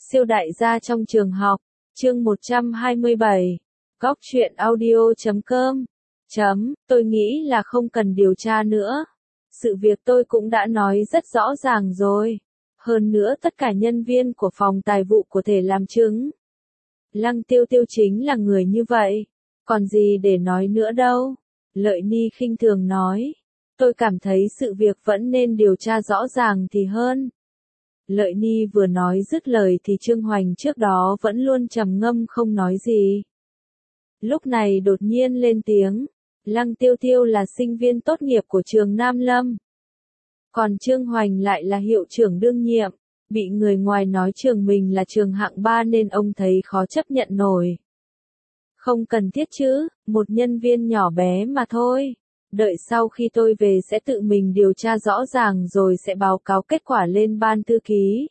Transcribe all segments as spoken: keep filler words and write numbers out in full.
Siêu đại gia trong trường học, chương một trăm hai mươi bảy, góc truyện audio chấm com, chấm, tôi nghĩ là không cần điều tra nữa. Sự việc tôi cũng đã nói rất rõ ràng rồi. Hơn nữa tất cả nhân viên của phòng tài vụ có thể làm chứng. Lăng Tiêu Tiêu chính là người như vậy. Còn gì để nói nữa đâu. Lợi Ni khinh thường nói. Tôi cảm thấy sự việc vẫn nên điều tra rõ ràng thì hơn. Lợi Ni vừa nói dứt lời thì Trương Hoành trước đó vẫn luôn trầm ngâm không nói gì. Lúc này đột nhiên lên tiếng. Lăng Tiêu Tiêu là sinh viên tốt nghiệp của trường Nam Lâm. Còn Trương Hoành lại là hiệu trưởng đương nhiệm. Bị người ngoài nói trường mình là trường hạng ba nên ông thấy khó chấp nhận nổi. Không cần thiết chứ, một nhân viên nhỏ bé mà thôi. Đợi sau khi tôi về sẽ tự mình điều tra rõ ràng rồi sẽ báo cáo kết quả lên ban thư ký.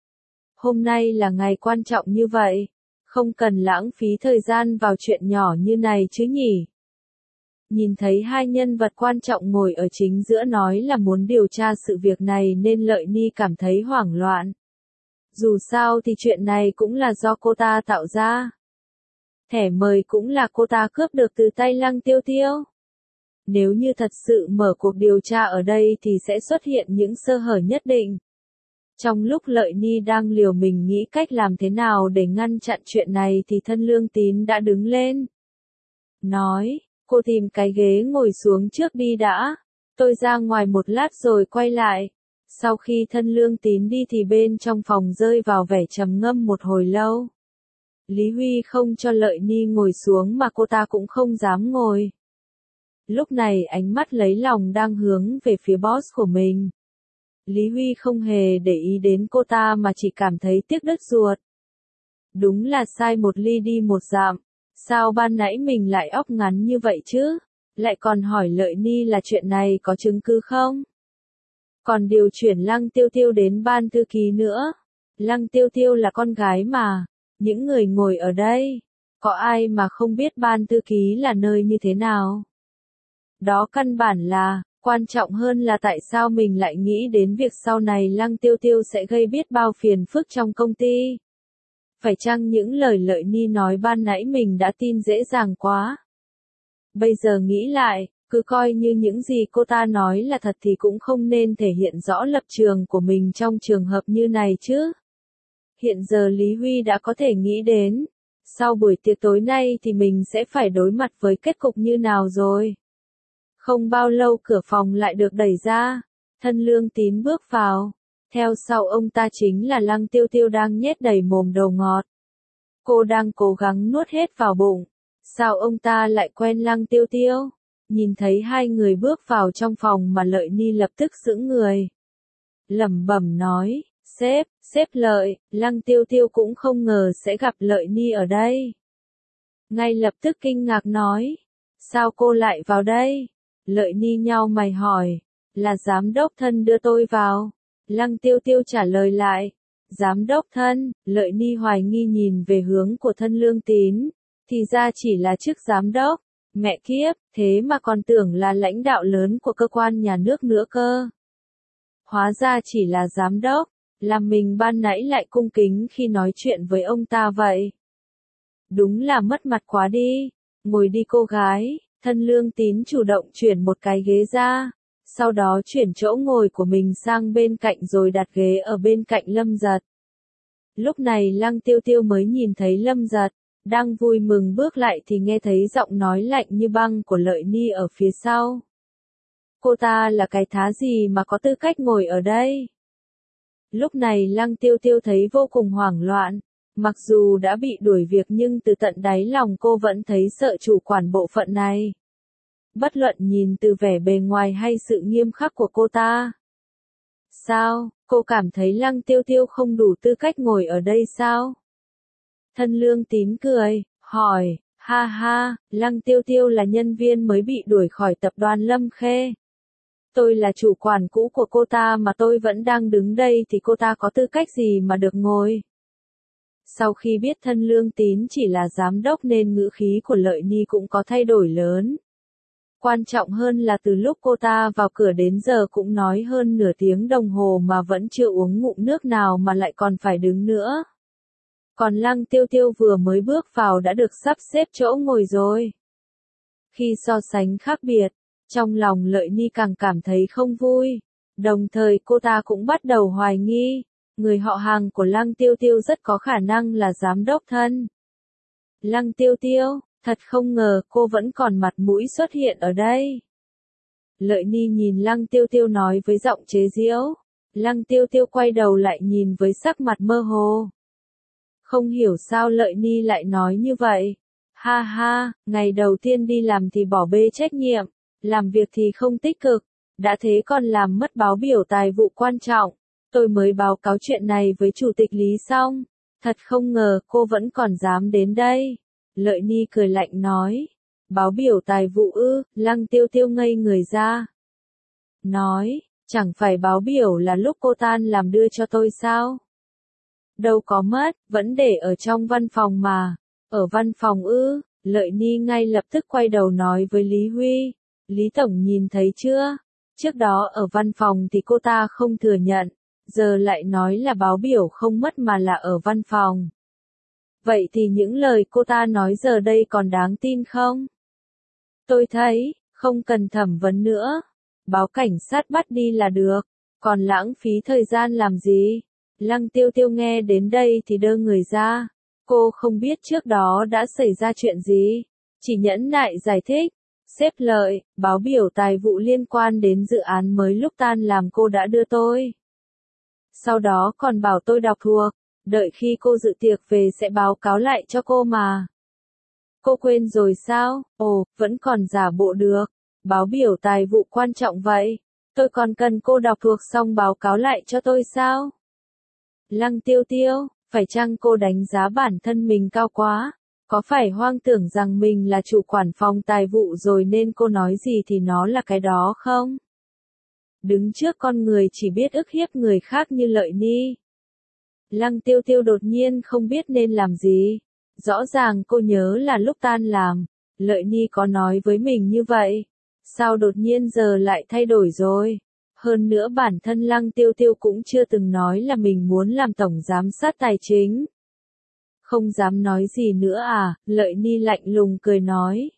Hôm nay là ngày quan trọng như vậy, không cần lãng phí thời gian vào chuyện nhỏ như này chứ nhỉ. Nhìn thấy hai nhân vật quan trọng ngồi ở chính giữa nói là muốn điều tra sự việc này nên Lợi Ni cảm thấy hoảng loạn. Dù sao thì chuyện này cũng là do cô ta tạo ra. Thẻ mời cũng là cô ta cướp được từ tay Lăng Tiêu Tiêu. Nếu như thật sự mở cuộc điều tra ở đây thì sẽ xuất hiện những sơ hở nhất định. Trong lúc Lợi Ni đang liều mình nghĩ cách làm thế nào để ngăn chặn chuyện này thì Thân Lương Tín đã đứng lên. Nói, cô tìm cái ghế ngồi xuống trước đi đã. Tôi ra ngoài một lát rồi quay lại. Sau khi Thân Lương Tín đi thì bên trong phòng rơi vào vẻ trầm ngâm một hồi lâu. Lý Huy không cho Lợi Ni ngồi xuống mà cô ta cũng không dám ngồi. Lúc này ánh mắt lấy lòng đang hướng về phía boss của mình. Lý Huy không hề để ý đến cô ta mà chỉ cảm thấy tiếc đứt ruột. Đúng là sai một ly đi một dặm. Sao ban nãy mình lại óc ngắn như vậy chứ? Lại còn hỏi Lợi Ni là chuyện này có chứng cứ không? Còn điều chuyển Lăng Tiêu Tiêu đến ban thư ký nữa. Lăng Tiêu Tiêu là con gái mà. Những người ngồi ở đây, có ai mà không biết ban thư ký là nơi như thế nào? Đó căn bản là, quan trọng hơn là tại sao mình lại nghĩ đến việc sau này Lăng Tiêu Tiêu sẽ gây biết bao phiền phức trong công ty. Phải chăng những lời Lợi Ni nói ban nãy mình đã tin dễ dàng quá? Bây giờ nghĩ lại, cứ coi như những gì cô ta nói là thật thì cũng không nên thể hiện rõ lập trường của mình trong trường hợp như này chứ. Hiện giờ Lý Huy đã có thể nghĩ đến, sau buổi tiệc tối nay thì mình sẽ phải đối mặt với kết cục như nào rồi. Không bao lâu cửa phòng lại được đẩy ra, Thân Lương Tín bước vào, theo sau ông ta chính là Lăng Tiêu Tiêu đang nhét đầy mồm đồ ngọt. Cô đang cố gắng nuốt hết vào bụng, sao ông ta lại quen Lăng Tiêu Tiêu? Nhìn thấy hai người bước vào trong phòng mà Lợi Ni lập tức sững người. Lẩm bẩm nói, sếp, sếp Lợi, Lăng Tiêu Tiêu cũng không ngờ sẽ gặp Lợi Ni ở đây. Ngay lập tức kinh ngạc nói, sao cô lại vào đây? Lợi Ni nhau mày hỏi, là giám đốc Thân đưa tôi vào. Lăng Tiêu Tiêu trả lời lại, giám đốc Thân. Lợi Ni hoài nghi nhìn về hướng của Thân Lương Tín, thì ra chỉ là chức giám đốc. Mẹ kiếp, thế mà còn tưởng là lãnh đạo lớn của cơ quan nhà nước nữa cơ. Hóa ra chỉ là giám đốc, làm mình ban nãy lại cung kính khi nói chuyện với ông ta vậy. Đúng là mất mặt quá đi, ngồi đi cô gái. Thân Lương Tín chủ động chuyển một cái ghế ra, sau đó chuyển chỗ ngồi của mình sang bên cạnh rồi đặt ghế ở bên cạnh Lâm Giật. Lúc này Lăng Tiêu Tiêu mới nhìn thấy Lâm Giật, đang vui mừng bước lại thì nghe thấy giọng nói lạnh như băng của Lợi Ni ở phía sau. Cô ta là cái thá gì mà có tư cách ngồi ở đây? Lúc này Lăng Tiêu Tiêu thấy vô cùng hoảng loạn. Mặc dù đã bị đuổi việc nhưng từ tận đáy lòng cô vẫn thấy sợ chủ quản bộ phận này. Bất luận nhìn từ vẻ bề ngoài hay sự nghiêm khắc của cô ta. Sao, cô cảm thấy Lăng Tiêu Tiêu không đủ tư cách ngồi ở đây sao? Thân Lương Tín cười, hỏi, ha ha, Lăng Tiêu Tiêu là nhân viên mới bị đuổi khỏi tập đoàn Lâm Khê. Tôi là chủ quản cũ của cô ta mà tôi vẫn đang đứng đây thì cô ta có tư cách gì mà được ngồi? Sau khi biết Thân Lương Tín chỉ là giám đốc nên ngữ khí của Lợi Ni cũng có thay đổi lớn. Quan trọng hơn là từ lúc cô ta vào cửa đến giờ cũng nói hơn nửa tiếng đồng hồ mà vẫn chưa uống ngụm nước nào mà lại còn phải đứng nữa. Còn Lăng Tiêu Tiêu vừa mới bước vào đã được sắp xếp chỗ ngồi rồi. Khi so sánh khác biệt, trong lòng Lợi Ni càng cảm thấy không vui. Đồng thời cô ta cũng bắt đầu hoài nghi, người họ hàng của Lăng Tiêu Tiêu rất có khả năng là giám đốc thân. Lăng Tiêu Tiêu, thật không ngờ cô vẫn còn mặt mũi xuất hiện ở đây. Lợi Ni nhìn Lăng Tiêu Tiêu nói với giọng chế giễu. Lăng Tiêu Tiêu quay đầu lại nhìn với sắc mặt mơ hồ. Không hiểu sao Lợi Ni lại nói như vậy. Ha ha, ngày đầu tiên đi làm thì bỏ bê trách nhiệm, làm việc thì không tích cực, đã thế còn làm mất báo biểu tài vụ quan trọng. Tôi mới báo cáo chuyện này với chủ tịch Lý xong, thật không ngờ cô vẫn còn dám đến đây. Lợi Ni cười lạnh nói, báo biểu tài vụ ư? Lăng Tiêu Tiêu ngây người ra. Nói, chẳng phải báo biểu là lúc cô tan làm đưa cho tôi sao? Đâu có mất, vẫn để ở trong văn phòng mà. Ở văn phòng ư? Lợi Ni ngay lập tức quay đầu nói với Lý Huy. Lý Tổng nhìn thấy chưa? Trước đó ở văn phòng thì cô ta không thừa nhận, giờ lại nói là báo biểu không mất mà là ở văn phòng. Vậy thì những lời cô ta nói giờ đây còn đáng tin không? Tôi thấy, không cần thẩm vấn nữa. Báo cảnh sát bắt đi là được, còn lãng phí thời gian làm gì? Lăng Tiêu Tiêu nghe đến đây thì đơ người ra. Cô không biết trước đó đã xảy ra chuyện gì, chỉ nhẫn nại giải thích. Sếp Lợi, báo biểu tài vụ liên quan đến dự án mới lúc tan làm cô đã đưa tôi. Sau đó còn bảo tôi đọc thuộc, đợi khi cô dự tiệc về sẽ báo cáo lại cho cô mà. Cô quên rồi sao? Ồ, vẫn còn giả bộ được. Báo biểu tài vụ quan trọng vậy, tôi còn cần cô đọc thuộc xong báo cáo lại cho tôi sao? Lăng Tiêu Tiêu, phải chăng cô đánh giá bản thân mình cao quá? Có phải hoang tưởng rằng mình là chủ quản phòng tài vụ rồi nên cô nói gì thì nó là cái đó không? Đứng trước con người chỉ biết ức hiếp người khác như Lợi Ni. Lăng Tiêu Tiêu đột nhiên không biết nên làm gì. Rõ ràng cô nhớ là lúc tan làm, Lợi Ni có nói với mình như vậy. Sao đột nhiên giờ lại thay đổi rồi? Hơn nữa bản thân Lăng Tiêu Tiêu cũng chưa từng nói là mình muốn làm tổng giám sát tài chính. Không dám nói gì nữa à? Lợi Ni lạnh lùng cười nói.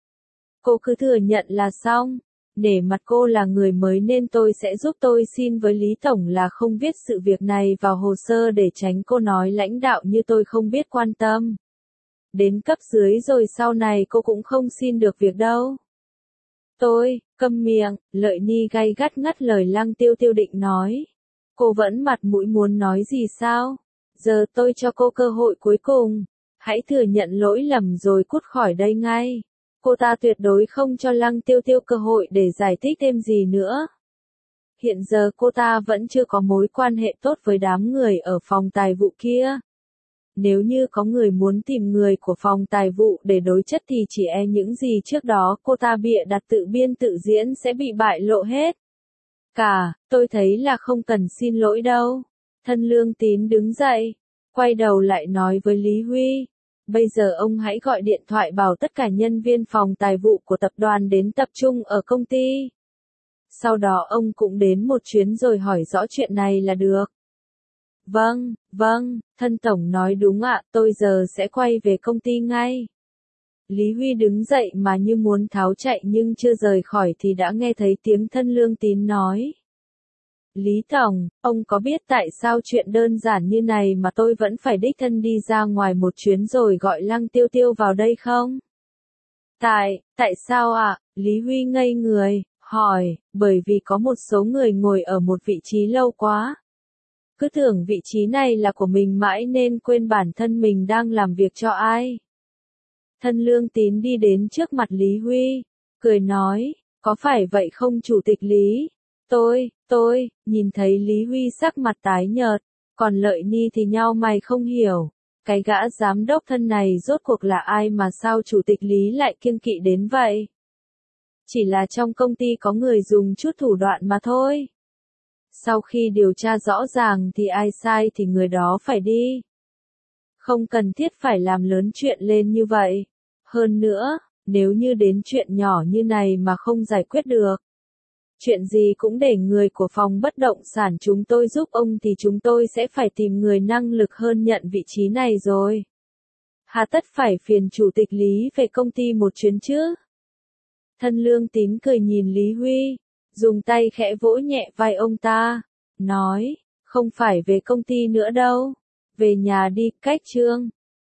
Cô cứ thừa nhận là xong. Nể mặt cô là người mới nên tôi sẽ giúp tôi xin với Lý Tổng là không viết sự việc này vào hồ sơ để tránh cô nói lãnh đạo như tôi không biết quan tâm. Đến cấp dưới rồi sau này cô cũng không xin được việc đâu. Tôi, câm miệng, Lợi Ni gay gắt ngắt lời Lăng Tiêu Tiêu định nói. Cô vẫn mặt mũi muốn nói gì sao? Giờ tôi cho cô cơ hội cuối cùng. Hãy thừa nhận lỗi lầm rồi cút khỏi đây ngay. Cô ta tuyệt đối không cho Lăng Tiêu Tiêu cơ hội để giải thích thêm gì nữa. Hiện giờ cô ta vẫn chưa có mối quan hệ tốt với đám người ở phòng tài vụ kia. Nếu như có người muốn tìm người của phòng tài vụ để đối chất thì chỉ e những gì trước đó cô ta bịa đặt tự biên tự diễn sẽ bị bại lộ hết. Cả, tôi thấy là không cần xin lỗi đâu. Thân Lương Tín đứng dậy, quay đầu lại nói với Lý Huy. Bây giờ ông hãy gọi điện thoại bảo tất cả nhân viên phòng tài vụ của tập đoàn đến tập trung ở công ty. Sau đó ông cũng đến một chuyến rồi hỏi rõ chuyện này là được. Vâng, vâng, thân tổng nói đúng ạ, tôi giờ sẽ quay về công ty ngay. Lý Huy đứng dậy mà như muốn tháo chạy nhưng chưa rời khỏi thì đã nghe thấy tiếng Thân Lương Tín nói. Lý Tổng, ông có biết tại sao chuyện đơn giản như này mà tôi vẫn phải đích thân đi ra ngoài một chuyến rồi gọi Lăng Tiêu Tiêu vào đây không? Tại, tại sao ạ? À? Lý Huy ngây người, hỏi, bởi vì có một số người ngồi ở một vị trí lâu quá. Cứ tưởng vị trí này là của mình mãi nên quên bản thân mình đang làm việc cho ai. Thân Lương Tín đi đến trước mặt Lý Huy, cười nói, có phải vậy không Chủ tịch Lý? Tôi, tôi, nhìn thấy Lý Huy sắc mặt tái nhợt, còn Lợi Ni thì nhao mày không hiểu. Cái gã giám đốc thân này rốt cuộc là ai mà sao Chủ tịch Lý lại kiêng kỵ đến vậy? Chỉ là trong công ty có người dùng chút thủ đoạn mà thôi. Sau khi điều tra rõ ràng thì ai sai thì người đó phải đi. Không cần thiết phải làm lớn chuyện lên như vậy. Hơn nữa, nếu như đến chuyện nhỏ như này mà không giải quyết được, Chuyện gì cũng để người của phòng bất động sản chúng tôi giúp ông thì chúng tôi sẽ phải tìm người năng lực hơn nhận vị trí này rồi. Hà tất phải phiền chủ tịch Lý về công ty một chuyến chứ? Thân Lương Tín cười nhìn Lý Huy, dùng tay khẽ vỗ nhẹ vai ông ta, nói, không phải về công ty nữa đâu, về nhà đi, cách Trương.